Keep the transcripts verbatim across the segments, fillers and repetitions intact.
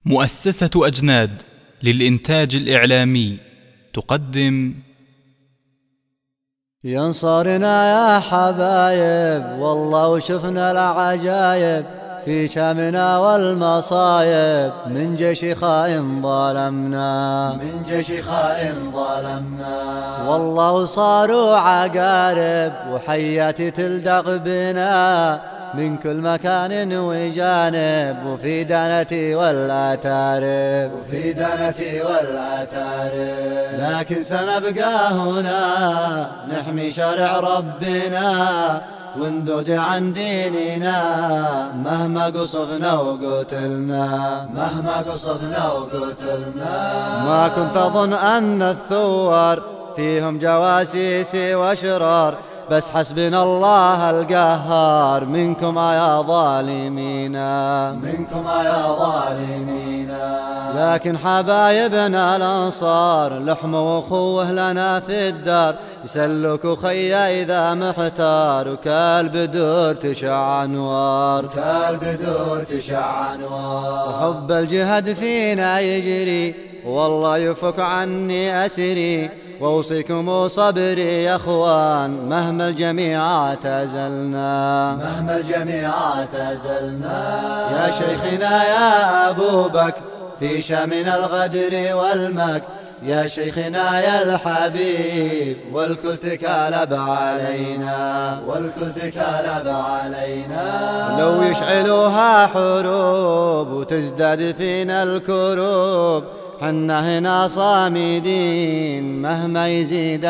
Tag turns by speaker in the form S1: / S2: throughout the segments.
S1: مؤسسة أجناد للإنتاج الإعلامي تقدم
S2: ينصرنا يا حبايب والله وشفنا العجايب في شامنا والمصايب من جيش خائن ظلمنا من جيش خائن ظلمنا والله صاروا عقارب وحياتي تلدغ بنا من كل مكان وجانب وفي دانتي والأتارب وفي دانتي والأتارب لكن سنبقى هنا نحمي شرع ربنا ونذود عن ديننا مهما قصفنا وقتلنا مهما قصفنا وقتلنا ما كنت أظن أن الثوار فيهم جواسيس وأشرار بس حسبنا الله القهار منكم يا ظالمين منكم يا ظالمين لكن حبايبنا الأنصار لحم وأخوه لنا في الدار يسلك خيا إذا محتار وكالبدور تشع أنوار كالبدور تشع أنوار وحب الجهاد فينا يجري والله يفك عني أسري وأوصيكم صبري يا أخوان مهما الجميع اعتزلنا مهما الجميع اعتزلنا يا شيخنا يا أبو بكر في شامنا الغدر والمكر يا شيخنا يا الحبيب والكل تكالب علينا والكل تكالب علينا لو يشعلوها حروب وتزداد فينا الكروب حنا هنا صامدين مهما يزيد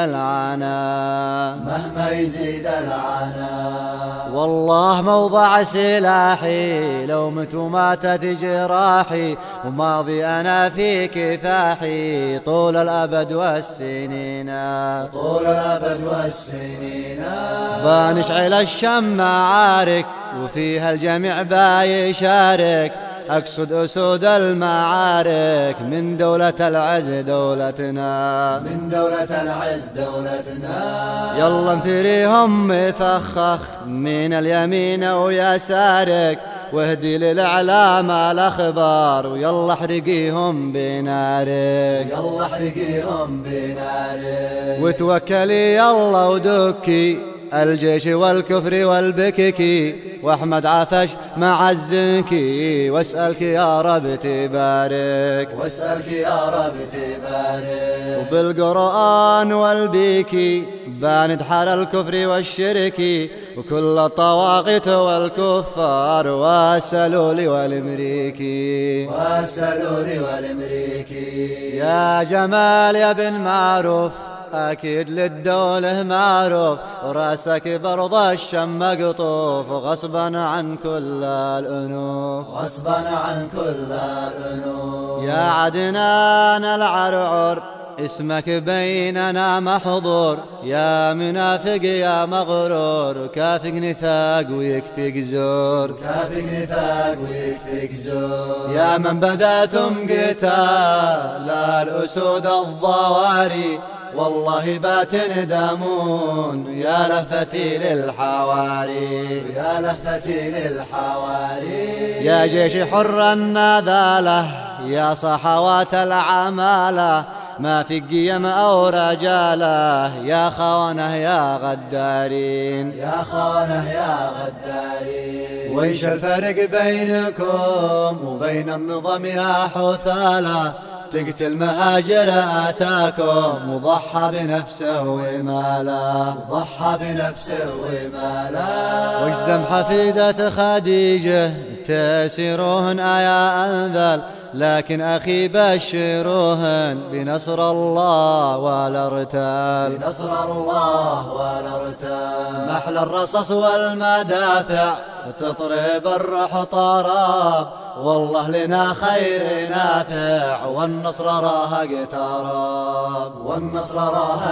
S2: العنا مهما يزيد العنا والله موضع سلاحي لو مت وماتت جراحي وماضي أنا في كفاحي طول الأبد والسنين طول الأبد والسنين بنشعل الشم معارك وفيها الجميع بايشارك أقصد أسود المعارك من دولة العز دولتنا من دولة العز دولتنا يلا انثريهم مفخخ من اليمين ويسارك واهدي للإعلام الأخبار ويلا احرقيهم بنارك يلا احرقيهم بنارك وتوكلي يلا ودكي الجيش والكفر والبككي واحمد عفش مع الزنكي واسألك يا رب تبارك واسألك يا رب تبارك وبالقرآن والبيكي بندحر الكفر والشركي وكل الطواغيت والكفار واسألوا لي والامريكي واسألوا لي والامريكي يا جمال يا بن معروف أكيد للدولة معروف ورأسك برض الشم مقطوف غصبا عن كل الأنوف غصبا عن كل الأنوف يا عدنان العرعر اسمك بيننا محظور يا منافق يا مغرور كافك نفاق ويكفيك زور كافك نفاق ويكفيك زور يا من بدأتم قتال الأسود الضواري والله باتن دامون يا لفتي للحواري يا لفتي للحواري يا جيش حر النذالة يا صحوات العمالة ما في قيم أو رجالة يا خوانه يا غدارين يا خوانه يا غدارين ويش الفرق بينكم وبين النظام يا حثالة تقتل مهاجر آتاكم وضحى بنفسه وماله وضحى بنفسه وماله وجدم حفيدة خديجة تسيروهن آيا أنذل لكن أخي بشروهن بنصر الله ولا ارتال بنصر الله ولا ارتال محل الرصاص والمدافع تطرب الروح طراب والله لنا خير نافع والنصر راه اقترب والنصر راه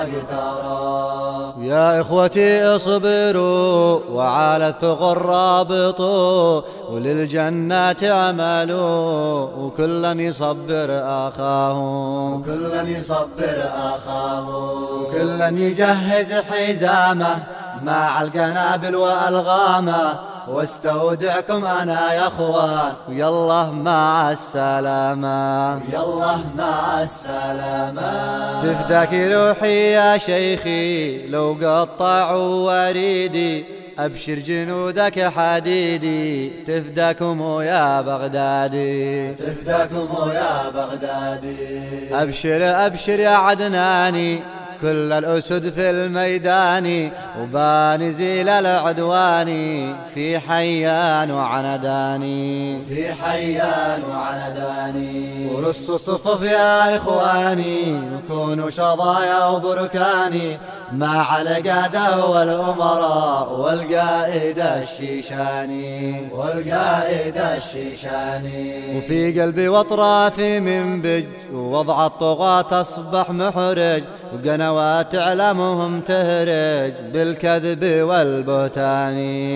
S2: اقترب يا إخوتي اصبروا وعلى الثغر رابطوا وللجنات اعملوا وكلا يصبر أخاه وكلا يصبر أخاه وكلا يجهز حزامه مع القنابل والغامه واستودعكم أنا يا أخوان، ويالله مع السلامة، ويالله مع السلامة. تفداك روحي يا شيخي لو قطعوا وريدي، أبشر جنودك حديدي تفداكم يا بغدادي، تفداكم يا بغدادي. أبشر أبشر يا عدناني كل الأسد في الميدان، وبانزيل العدواني في حيان وعنداني، في حيان وعنداني. ورصوا الصفوف يا إخواني وكونوا شظايا وبركاني، مع القادة والأمراء والقائد الشيشاني، والقائد الشيشاني. وفي قلبي واطرافي منبج ووضع الطغاة أصبح محرج، وقنوات إعلامهم تهرج بالكذب والبهتان،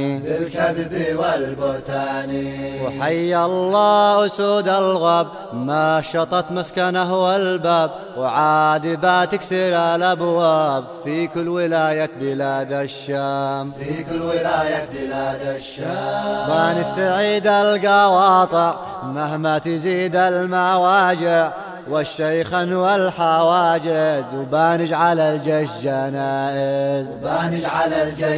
S2: بالكذب والبهتان. وحي الله أسود الغاب ما شطت مسكنه والباب، وعادبات تكسر الأبواب في كل ولاية بلاد الشام، في كل ولاية بلاد الشام. ما نستعيد القواطع مهما تزيد المواجع، والشيخا والحواجز وبانجعل الجيش جنائز، وبانجعل الجيش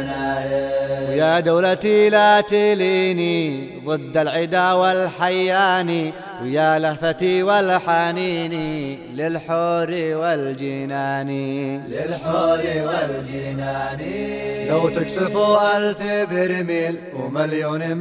S2: جنائز. ويا دولتي لا تليني ضد العدا والحياني، ويا لهفتي والحنيني للحور والجنان، للحور والجنان. لو تكسفوا ألف برميل ومليون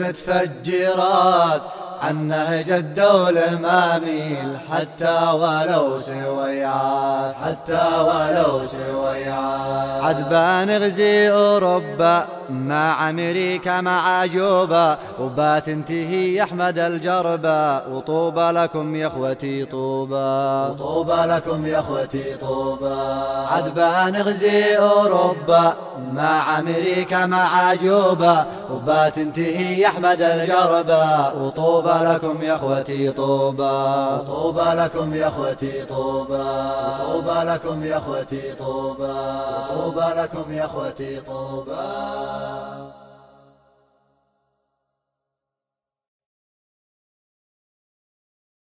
S2: متفجرات، عن نهج الدولة ما ميل حتى ولو سويعات، حتى ولو سويعات. عد نغزي أوروبا مع أمريكا مع جوبا، وبات انتهي أحمد الجربة، وطوبى لكم يا اخوتي طوبى، وطوبى لكم يا اخوتي طوبى. عد نغزي أوروبا مع أمريكا مع جوبا، وبات انتهي أحمد الجربة، وطوبى لكم يا اخوتي طوبى، طوبى لكم يا اخوتي طوبى، طوبى لكم يا اخوتي طوبى، طوبى لكم يا اخوتي طوبى.